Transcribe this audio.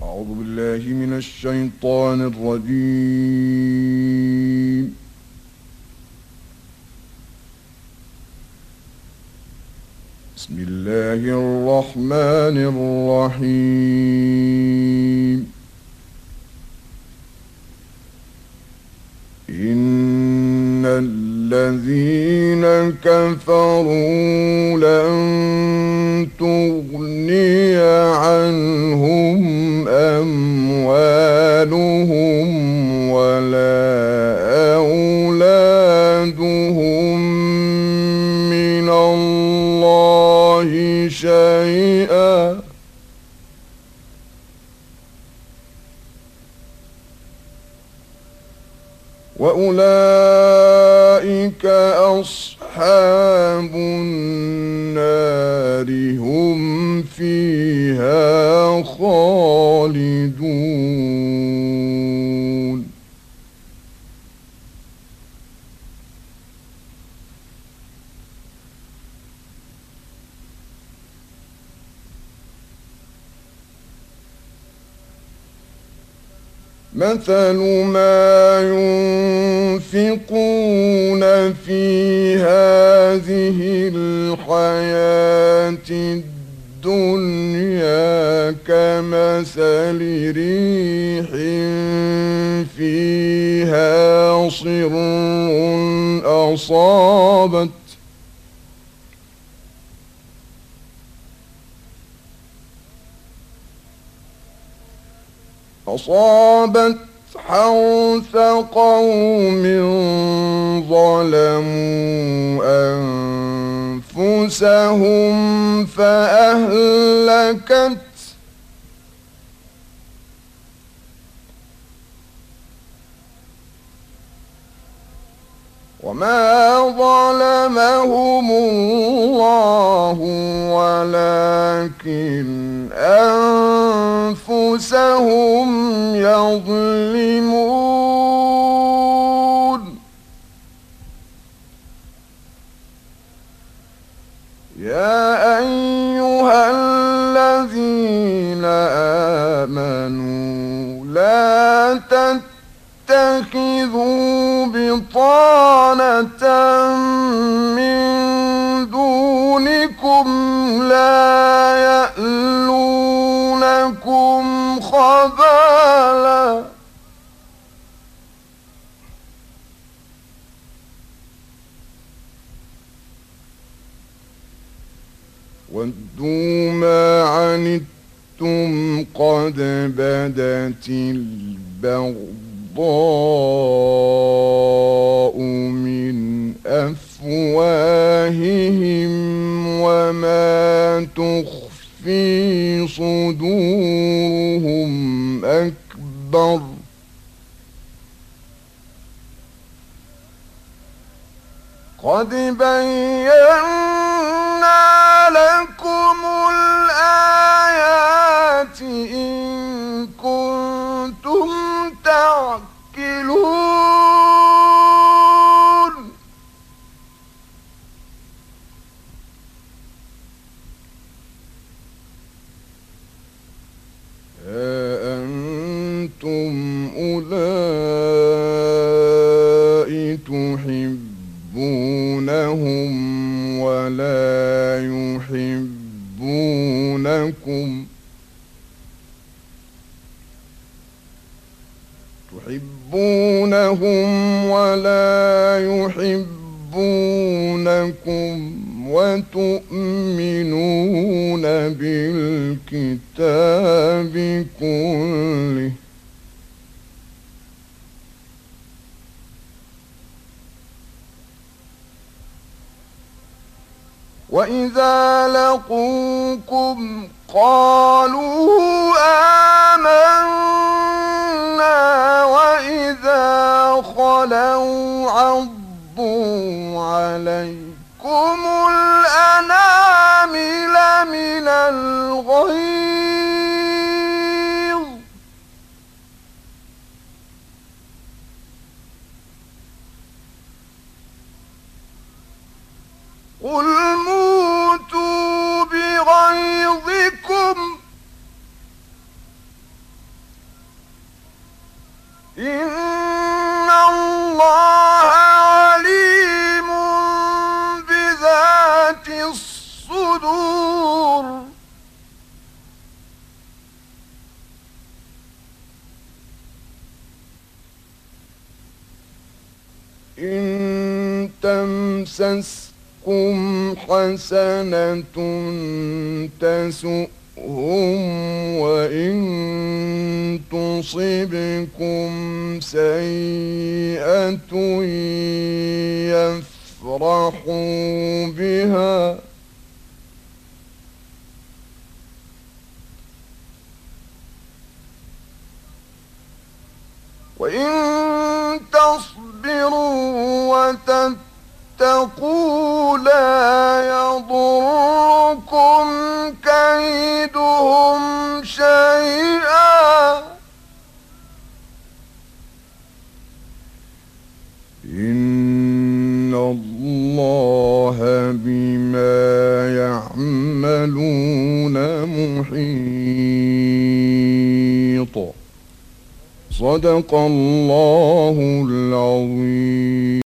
أعوذ بالله من الشيطان الرجيم. بسم الله الرحمن الرحيم. إن الذين كفروا لن تغني عنهم أموالهم ولا أولادهم من الله شيئا وأولئك أصحاب النار هم فيها خالدون. مثل ما ينفقون في هذه الحياة الدنيا كمثل ريح فيها صر أصابت حرث قوم ظلموا أنفسهم فأهلكت وما ظلمهم الله ولكن أنفسهم يظلمون. يا أيها الذين آمنوا لا تتخذوا بطانة من دونكم لا يألونكم خبالا ودوا ما عنتم قد بدت البغضاء من أفواههم وما تخفي صدورهم أكبر قد بينا لكم الآيات إن كنتم تعقلون. ها أنتم أولئك تحبونهم ولا يحبونكم وتؤمنون بالكتاب كله وإذا لقوكم قالوا آمنا وإذا خلوا عضوا عليكم الأنامل من الغيظ قل موتوا بغيظكم إن الله عليم بذات الصدور إن تمسسكم حسنة تسؤهم وإن تصبكم سيئة يفرحوا بها وإن تصبروا وتتقوا لا يضركم كيدهم شيئا إن الله بما يعملون محيط. صدق الله العظيم.